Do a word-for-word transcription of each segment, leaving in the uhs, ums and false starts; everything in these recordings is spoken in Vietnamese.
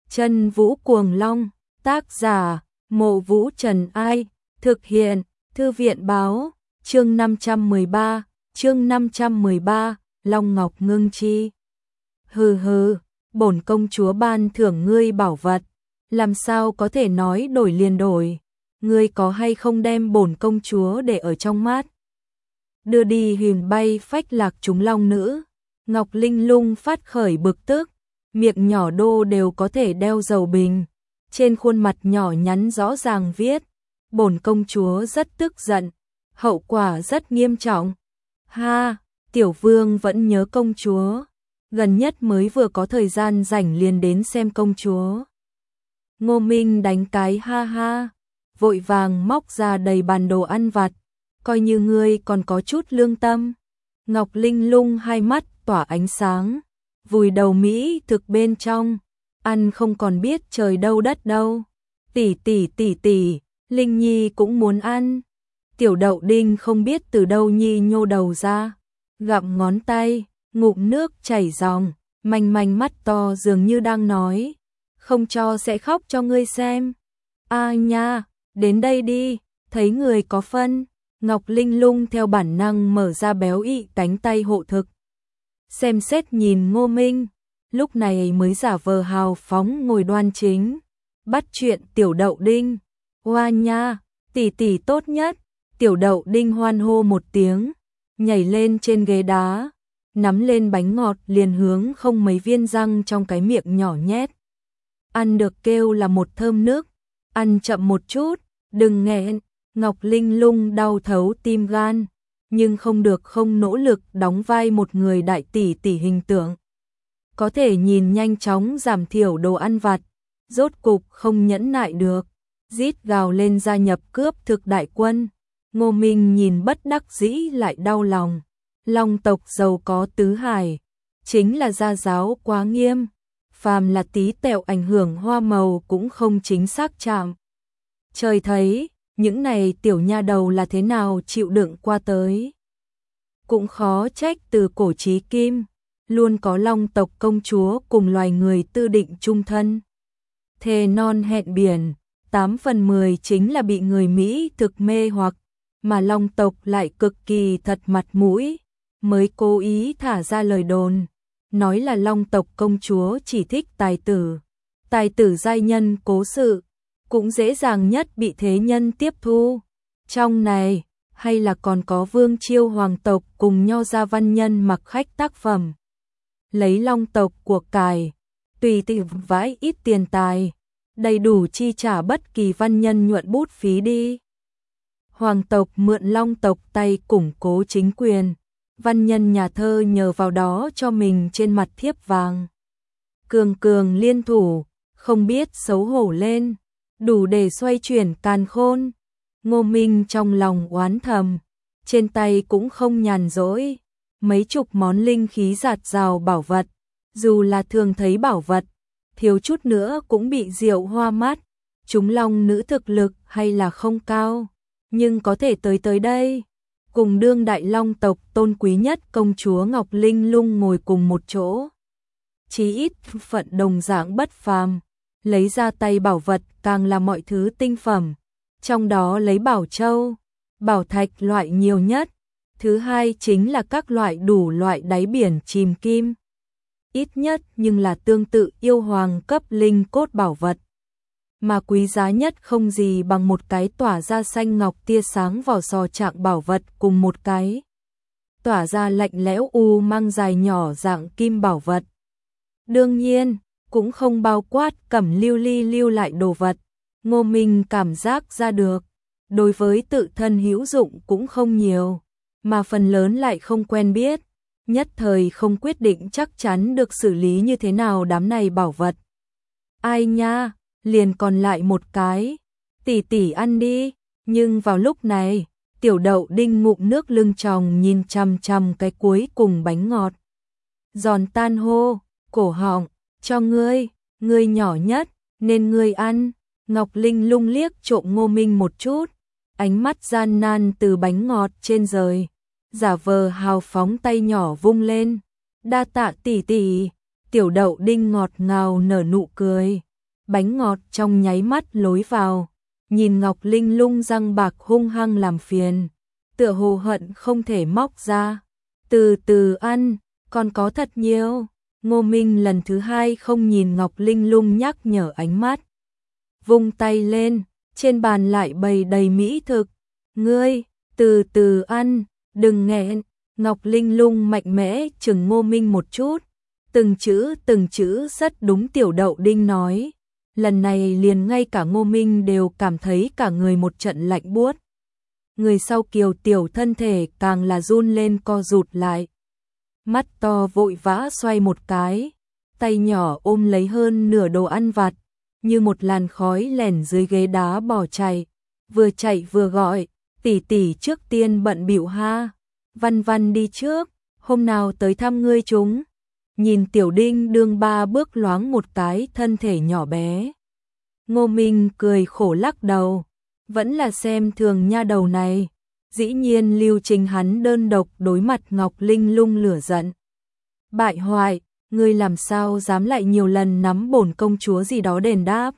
Chân Vũ Cuồng Long, tác giả, Mộ Vũ Trần Ai, thực hiện, Thư viện Báo, chương năm trăm mười ba, chương năm trăm mười ba, Long Ngọc Ngưng Chi. Hừ hừ, bổn công chúa ban thưởng ngươi bảo vật, làm sao có thể nói đổi liền đổi, ngươi có hay không đem bổn công chúa để ở trong mắt. Đưa đi huyền bay phách lạc chúng long nữ, Ngọc Linh Lung phát khởi bực tức, miệng nhỏ đô đều có thể đeo dầu bình, trên khuôn mặt nhỏ nhắn rõ ràng viết, bổn công chúa rất tức giận, hậu quả rất nghiêm trọng. Ha, tiểu vương vẫn nhớ công chúa, gần nhất mới vừa có thời gian rảnh liền đến xem công chúa. Ngô Minh đánh cái ha ha, vội vàng móc ra đầy bàn đồ ăn vặt, coi như ngươi còn có chút lương tâm. Ngọc Linh Lung hai mắt tỏa ánh sáng, vùi đầu mỹ thực bên trong, ăn không còn biết trời đâu đất đâu. Tỷ tỷ tỷ tỷ, Linh Nhi cũng muốn ăn. Tiểu Đậu Đinh không biết từ đâu nhi nhô đầu ra, gặm ngón tay, ngụm nước chảy ròng, manh manh mắt to dường như đang nói, không cho sẽ khóc cho ngươi xem. A nha, đến đây đi, thấy người có phân. Ngọc Linh Lung theo bản năng mở ra béo ị cánh tay hộ thực. Xem xét nhìn Ngô Minh, lúc này mới giả vờ hào phóng ngồi đoan chính, bắt chuyện Tiểu Đậu Đinh. Hoa nha, tỷ tỷ tốt nhất. Tiểu Đậu Đinh hoan hô một tiếng, nhảy lên trên ghế đá, nắm lên bánh ngọt liền hướng không mấy viên răng trong cái miệng nhỏ nhét. Ăn được kêu là một thơm nước, ăn chậm một chút, đừng nghẹn. Ngọc Linh Lung đau thấu tim gan, nhưng không được không nỗ lực đóng vai một người đại tỷ tỷ hình tượng. Có thể nhìn nhanh chóng giảm thiểu đồ ăn vặt, rốt cục không nhẫn nại được, rít gào lên gia nhập cướp thực đại quân. Ngô Minh nhìn bất đắc dĩ lại đau lòng, Long tộc giàu có tứ hải, chính là gia giáo quá nghiêm, phàm là tí tẹo ảnh hưởng hoa màu cũng không chính xác chạm. Trời thấy, những này tiểu nha đầu là thế nào chịu đựng qua tới. Cũng khó trách từ cổ chí kim, luôn có long tộc công chúa cùng loài người tư định chung thân. Thề non hẹn biển, tám phần mười chính là bị người Mỹ thực mê hoặc, mà long tộc lại cực kỳ thật mặt mũi, mới cố ý thả ra lời đồn, nói là long tộc công chúa chỉ thích tài tử, tài tử giai nhân cố sự, cũng dễ dàng nhất bị thế nhân tiếp thu. Trong này, hay là còn có vương chiêu hoàng tộc cùng nho gia văn nhân mặc khách tác phẩm. Lấy long tộc của cải, tùy tiện vãi ít tiền tài, đầy đủ chi trả bất kỳ văn nhân nhuận bút phí đi. Hoàng tộc mượn long tộc tay củng cố chính quyền, văn nhân nhà thơ nhờ vào đó cho mình trên mặt thiếp vàng. Cường cường liên thủ, không biết xấu hổ lên, đủ để xoay chuyển càn khôn. Ngô Minh trong lòng oán thầm, trên tay cũng không nhàn rỗi, mấy chục món linh khí giạt rào bảo vật, dù là thường thấy bảo vật, thiếu chút nữa cũng bị rượu hoa mắt. Chúng long nữ thực lực hay là không cao, nhưng có thể tới tới đây, cùng đương đại long tộc tôn quý nhất công chúa Ngọc Linh Lung ngồi cùng một chỗ. Chí ít phận đồng dạng bất phàm, lấy ra tay bảo vật càng là mọi thứ tinh phẩm, trong đó lấy bảo châu, bảo thạch loại nhiều nhất, thứ hai chính là các loại đủ loại đáy biển chìm kim. Ít nhất nhưng là tương tự yêu hoàng cấp linh cốt bảo vật. Mà quý giá nhất không gì bằng một cái tỏa ra xanh ngọc tia sáng vỏ sò trạng bảo vật cùng một cái tỏa ra lạnh lẽo u mang dài nhỏ dạng kim bảo vật. Đương nhiên, cũng không bao quát cẩm lưu ly lưu lại đồ vật. Ngô Minh cảm giác ra được, đối với tự thân hữu dụng cũng không nhiều, mà phần lớn lại không quen biết, nhất thời không quyết định chắc chắn được xử lý như thế nào đám này bảo vật. Ai nha, liền còn lại một cái, tỷ tỷ ăn đi. Nhưng vào lúc này, Tiểu Đậu Đinh ngụm nước lưng tròng nhìn chằm chằm cái cuối cùng bánh ngọt. Giòn tan hô, cổ họng, cho ngươi, ngươi nhỏ nhất, nên ngươi ăn. Ngọc Linh Lung liếc trộm Ngô Minh một chút, ánh mắt gian nan từ bánh ngọt trên rời, giả vờ hào phóng tay nhỏ vung lên. Đa tạ tỷ tỷ. Tiểu Đậu Đinh ngọt ngào nở nụ cười, bánh ngọt trong nháy mắt lối vào, nhìn Ngọc Linh Lung răng bạc hung hăng làm phiền, tựa hồ hận không thể móc ra. Từ từ ăn, còn có thật nhiều. Ngô Minh lần thứ hai không nhìn Ngọc Linh Lung nhắc nhở ánh mắt. Vung tay lên, trên bàn lại bày đầy mỹ thực. Ngươi, từ từ ăn, đừng nghẹn. Ngọc Linh Lung mạnh mẽ chừng Ngô Minh một chút. Từng chữ từng chữ rất đúng Tiểu Đậu Đinh nói. Lần này liền ngay cả Ngô Minh đều cảm thấy cả người một trận lạnh buốt. Người sau Kiều Tiểu thân thể càng là run lên co rụt lại. Mắt to vội vã xoay một cái, tay nhỏ ôm lấy hơn nửa đồ ăn vặt, như một làn khói lẻn dưới ghế đá bỏ chạy, vừa chạy vừa gọi, tỷ tỷ trước tiên bận bịu ha, Văn Văn đi trước, hôm nào tới thăm ngươi chúng. Nhìn Tiểu Đinh đương ba bước loáng một cái thân thể nhỏ bé. Ngô Minh cười khổ lắc đầu, vẫn là xem thường nha đầu này. Dĩ nhiên lưu trình hắn đơn độc đối mặt Ngọc Linh Lung lửa giận. Bại hoại, ngươi làm sao dám lại nhiều lần nắm bổn công chúa gì đó đền đáp.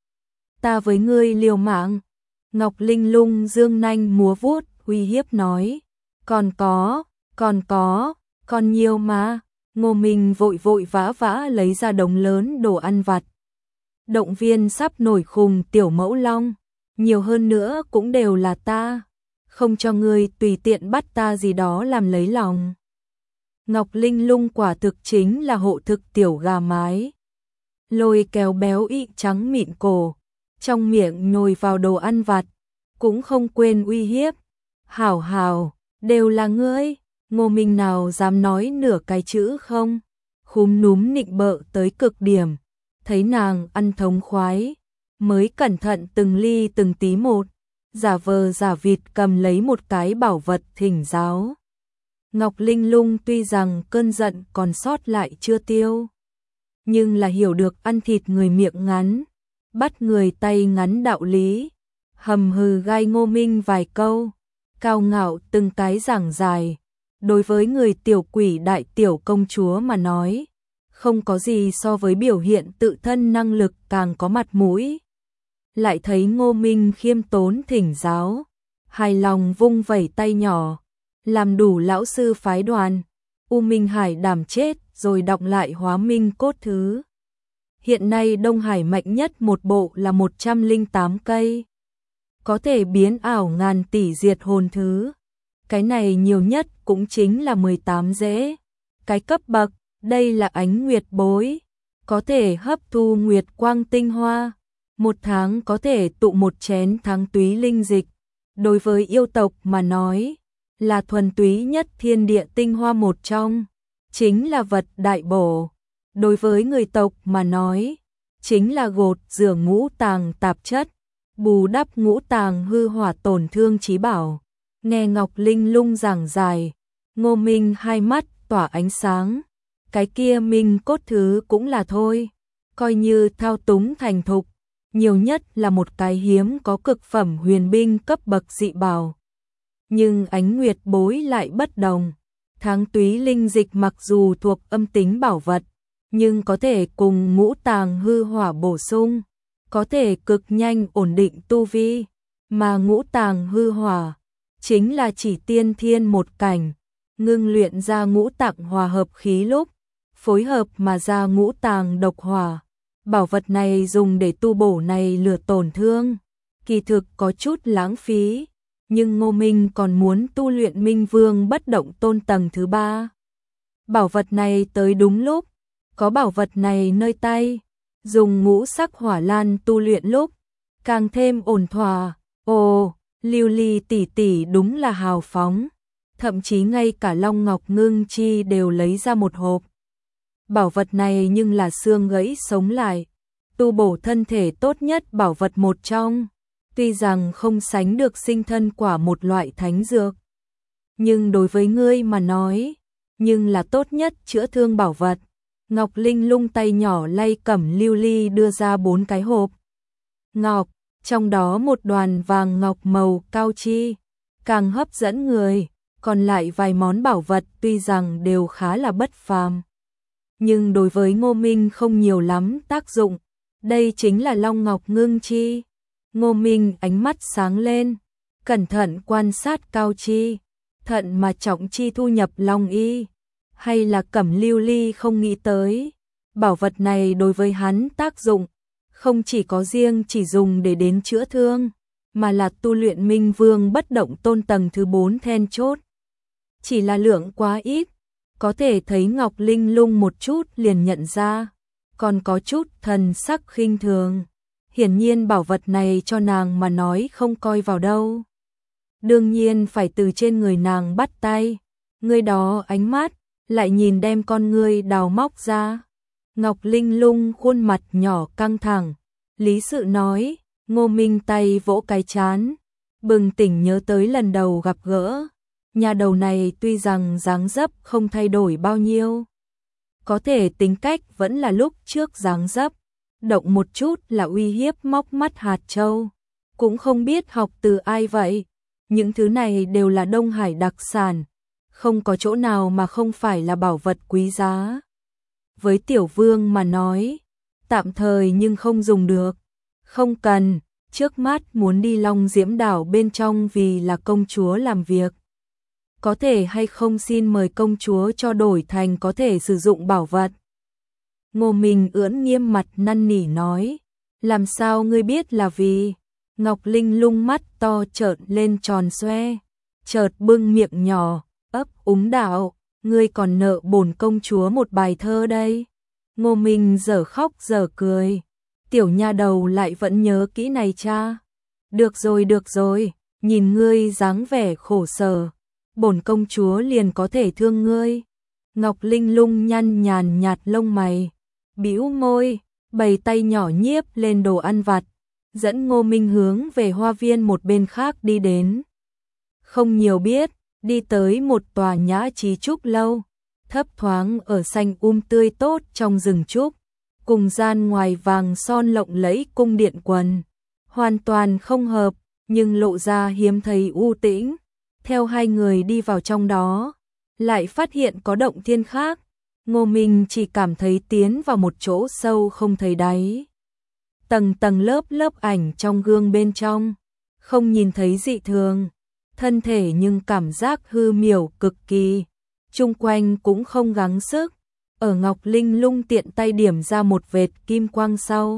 Ta với ngươi liều mạng. Ngọc Linh Lung dương nanh múa vuốt, uy hiếp nói. Còn có, còn có, còn nhiều mà. Ngô Minh vội vội vã vã lấy ra đống lớn đồ ăn vặt. Động viên sắp nổi khùng Tiểu Mẫu Long. Nhiều hơn nữa cũng đều là ta. Không cho ngươi tùy tiện bắt ta gì đó làm lấy lòng. Ngọc Linh Lung quả thực chính là hộ thực tiểu gà mái. Lôi kéo béo ị trắng mịn cổ, trong miệng nhồi vào đồ ăn vặt, cũng không quên uy hiếp. Hảo hảo, đều là ngươi, Ngô Minh nào dám nói nửa cái chữ không? Khúm núm nịnh bợ tới cực điểm, thấy nàng ăn thống khoái, mới cẩn thận từng ly từng tí một. Giả vờ giả vịt cầm lấy một cái bảo vật thỉnh giáo. Ngọc Linh Lung tuy rằng cơn giận còn sót lại chưa tiêu, nhưng là hiểu được ăn thịt người miệng ngắn, bắt người tay ngắn đạo lý. Hầm hừ gai Ngô Minh vài câu, cao ngạo từng cái giảng dài. Đối với người tiểu quỷ đại tiểu công chúa mà nói, không có gì so với biểu hiện tự thân năng lực càng có mặt mũi. Lại thấy Ngô Minh khiêm tốn thỉnh giáo, hài lòng vung vẩy tay nhỏ, làm đủ lão sư phái đoàn. U Minh Hải đảm chết rồi đọc lại Hóa Minh cốt thứ. Hiện nay Đông Hải mạnh nhất một bộ là một trăm lẻ tám cây, có thể biến ảo ngàn tỷ diệt hồn thứ. Cái này nhiều nhất cũng chính là mười tám dễ. Cái cấp bậc, đây là ánh nguyệt bối, có thể hấp thu nguyệt quang tinh hoa. Một tháng có thể tụ một chén tháng túy linh dịch. Đối với yêu tộc mà nói, là thuần túy nhất thiên địa tinh hoa một trong, chính là vật đại bổ. Đối với người tộc mà nói, chính là gột rửa ngũ tàng tạp chất, bù đắp ngũ tàng hư hỏa tổn thương chí bảo. Nghe Ngọc Linh Lung giảng dài, Ngô Minh hai mắt tỏa ánh sáng. Cái kia Minh cốt thứ cũng là thôi, coi như thao túng thành thục, nhiều nhất là một cái hiếm có cực phẩm huyền binh cấp bậc dị bảo. Nhưng ánh nguyệt bối lại bất đồng. Tháng túy linh dịch mặc dù thuộc âm tính bảo vật, nhưng có thể cùng ngũ tàng hư hỏa bổ sung, có thể cực nhanh ổn định tu vi, mà ngũ tàng hư hỏa chính là chỉ tiên thiên một cảnh, ngưng luyện ra ngũ tạng hòa hợp khí lúc, phối hợp mà ra ngũ tàng độc hỏa. Bảo vật này dùng để tu bổ này lửa tổn thương, kỳ thực có chút lãng phí, nhưng Ngô Minh còn muốn tu luyện Minh Vương bất động tôn tầng thứ ba. Bảo vật này tới đúng lúc, có bảo vật này nơi tay, dùng ngũ sắc hỏa lan tu luyện lúc, càng thêm ổn thỏa. Ồ, Lưu Ly tỷ tỷ đúng là hào phóng, thậm chí ngay cả Long Ngọc Ngưng Chi đều lấy ra một hộp. Bảo vật này nhưng là xương gãy sống lại, tu bổ thân thể tốt nhất bảo vật một trong, tuy rằng không sánh được sinh thân quả một loại thánh dược, nhưng đối với ngươi mà nói, nhưng là tốt nhất chữa thương bảo vật. Ngọc Linh Lung tay nhỏ lay cẩm lưu ly đưa ra bốn cái hộp ngọc, trong đó một đoàn vàng ngọc màu cao chi, càng hấp dẫn người, còn lại vài món bảo vật tuy rằng đều khá là bất phàm, nhưng đối với Ngô Minh không nhiều lắm tác dụng. Đây chính là Long Ngọc Ngưng Chi. Ngô Minh ánh mắt sáng lên, cẩn thận quan sát Cao Chi, thận mà Trọng Chi thu nhập Long Y, hay là Cẩm Lưu Ly không nghĩ tới. Bảo vật này đối với hắn tác dụng, không chỉ có riêng chỉ dùng để đến chữa thương, mà là tu luyện Minh Vương bất động tôn tầng thứ bốn then chốt. Chỉ là lượng quá ít, có thể thấy Ngọc Linh lung một chút liền nhận ra, còn có chút thần sắc khinh thường. Hiển nhiên bảo vật này cho nàng mà nói không coi vào đâu. Đương nhiên phải từ trên người nàng bắt tay, người đó ánh mắt, lại nhìn đem con ngươi đào móc ra. Ngọc Linh lung khuôn mặt nhỏ căng thẳng, lý sự nói, Ngô Minh tay vỗ cái chán, bừng tỉnh nhớ tới lần đầu gặp gỡ. Nhà đầu này tuy rằng dáng dấp không thay đổi bao nhiêu, có thể tính cách vẫn là lúc trước dáng dấp, động một chút là uy hiếp móc mắt hạt châu, cũng không biết học từ ai vậy. Những thứ này đều là Đông Hải đặc sản, không có chỗ nào mà không phải là bảo vật quý giá. Với Tiểu Vương mà nói, tạm thời nhưng không dùng được. Không cần, trước mắt muốn đi Long Diễm đảo bên trong vì là công chúa làm việc. Có thể hay không xin mời công chúa cho đổi thành có thể sử dụng bảo vật. Ngô Minh ưỡn nghiêm mặt năn nỉ nói, làm sao ngươi biết là vì? Ngọc Linh lung mắt to trợn lên tròn xoe, chợt bưng miệng nhỏ, ấp úng đạo, ngươi còn nợ bổn công chúa một bài thơ đây. Ngô Minh dở khóc dở cười, tiểu nha đầu lại vẫn nhớ kỹ này cha. Được rồi được rồi, nhìn ngươi dáng vẻ khổ sở, bổn công chúa liền có thể thương ngươi. Ngọc Linh lung nhăn nhàn nhạt lông mày, bĩu môi, bày tay nhỏ nhiếp lên đồ ăn vặt, dẫn Ngô Minh hướng về hoa viên một bên khác đi đến. Không nhiều biết, đi tới một tòa nhã trí trúc lâu, thấp thoáng ở xanh um tươi tốt trong rừng trúc, cùng gian ngoài vàng son lộng lẫy cung điện quần, hoàn toàn không hợp, nhưng lộ ra hiếm thấy u tĩnh. Theo hai người đi vào trong đó, lại phát hiện có động thiên khác. Ngô Minh chỉ cảm thấy tiến vào một chỗ sâu không thấy đáy. Tầng tầng lớp lớp ảnh trong gương bên trong, không nhìn thấy dị thường, thân thể nhưng cảm giác hư miểu cực kỳ. Chung quanh cũng không gắng sức, ở Ngọc Linh lung tiện tay điểm ra một vệt kim quang sau.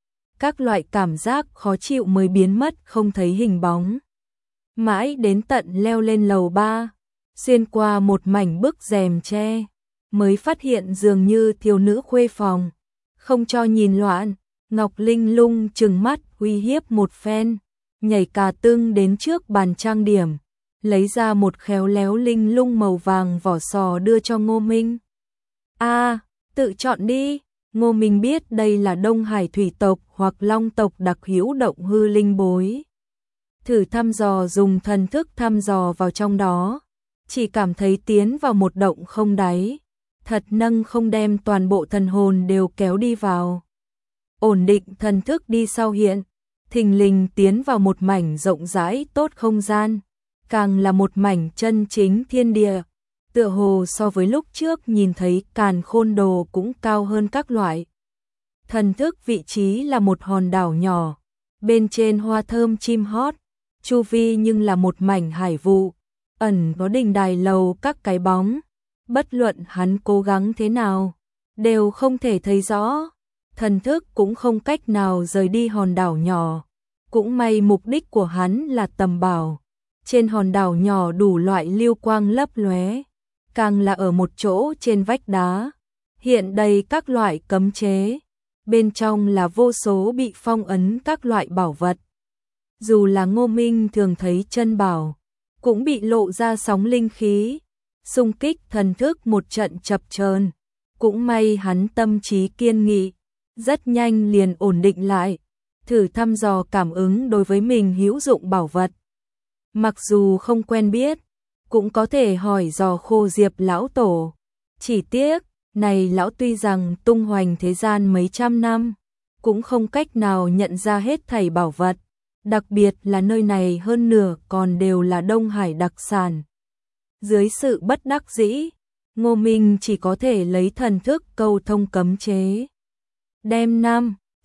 Các loại cảm giác khó chịu mới biến mất không thấy hình bóng. Mãi đến tận leo lên lầu ba, xuyên qua một mảnh bức rèm tre, mới phát hiện dường như thiếu nữ khuê phòng. Không cho nhìn loạn, Ngọc Linh lung trừng mắt uy hiếp một phen, nhảy cà tưng đến trước bàn trang điểm, lấy ra một khéo léo linh lung màu vàng vỏ sò đưa cho Ngô Minh. A, tự chọn đi. Ngô Minh biết đây là Đông Hải thủy tộc hoặc Long tộc đặc hữu động hư linh bối. Thử thăm dò dùng thần thức thăm dò vào trong đó, chỉ cảm thấy tiến vào một động không đáy, thật nâng không đem toàn bộ thần hồn đều kéo đi vào. Ổn định thần thức đi sau hiện, thình lình tiến vào một mảnh rộng rãi tốt không gian, càng là một mảnh chân chính thiên địa, tựa hồ so với lúc trước nhìn thấy Càn Khôn Đồ cũng cao hơn các loại. Thần thức vị trí là một hòn đảo nhỏ, bên trên hoa thơm chim hót, chu vi nhưng là một mảnh hải vụ, ẩn có đình đài lầu các cái bóng, bất luận hắn cố gắng thế nào, đều không thể thấy rõ. Thần thức cũng không cách nào rời đi hòn đảo nhỏ, cũng may mục đích của hắn là tầm bảo. Trên hòn đảo nhỏ đủ loại lưu quang lấp lóe, càng là ở một chỗ trên vách đá, hiện đầy các loại cấm chế, bên trong là vô số bị phong ấn các loại bảo vật. Dù là Ngô Minh thường thấy chân bảo, cũng bị lộ ra sóng linh khí, xung kích thần thức một trận chập chờn. Cũng may hắn tâm trí kiên nghị, rất nhanh liền ổn định lại, thử thăm dò cảm ứng đối với mình hữu dụng bảo vật. Mặc dù không quen biết, cũng có thể hỏi dò Khô Diệp lão tổ. Chỉ tiếc, này lão tuy rằng tung hoành thế gian mấy trăm năm, cũng không cách nào nhận ra hết thảy bảo vật, đặc biệt là nơi này hơn nửa còn đều là Đông Hải đặc sản. Dưới sự bất đắc dĩ, Ngô Minh chỉ có thể lấy thần thức câu thông cấm chế, đem năm,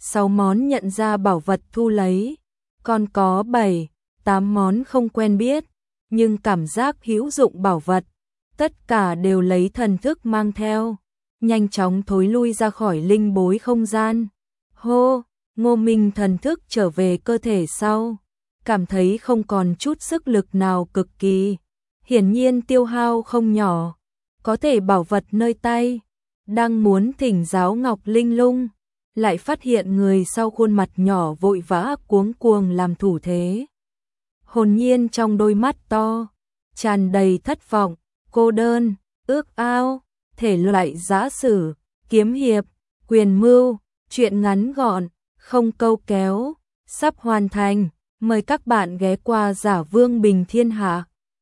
sáu món nhận ra bảo vật thu lấy, còn có bảy, tám món không quen biết, nhưng cảm giác hữu dụng bảo vật, tất cả đều lấy thần thức mang theo, nhanh chóng thối lui ra khỏi linh bối không gian. Hô, Ngô Minh thần thức trở về cơ thể sau, cảm thấy không còn chút sức lực nào, cực kỳ, hiển nhiên tiêu hao không nhỏ, có thể bảo vật nơi tay, đang muốn thỉnh giáo Ngọc Linh Lung, lại phát hiện người sau khuôn mặt nhỏ vội vã cuống cuồng làm thủ thế. Hồn nhiên trong đôi mắt to, tràn đầy thất vọng, cô đơn, ước ao, thể loại giã sử, kiếm hiệp, quyền mưu, truyện ngắn gọn, không câu kéo, sắp hoàn thành, mời các bạn ghé qua Giả Vương Bình Thiên Hạ.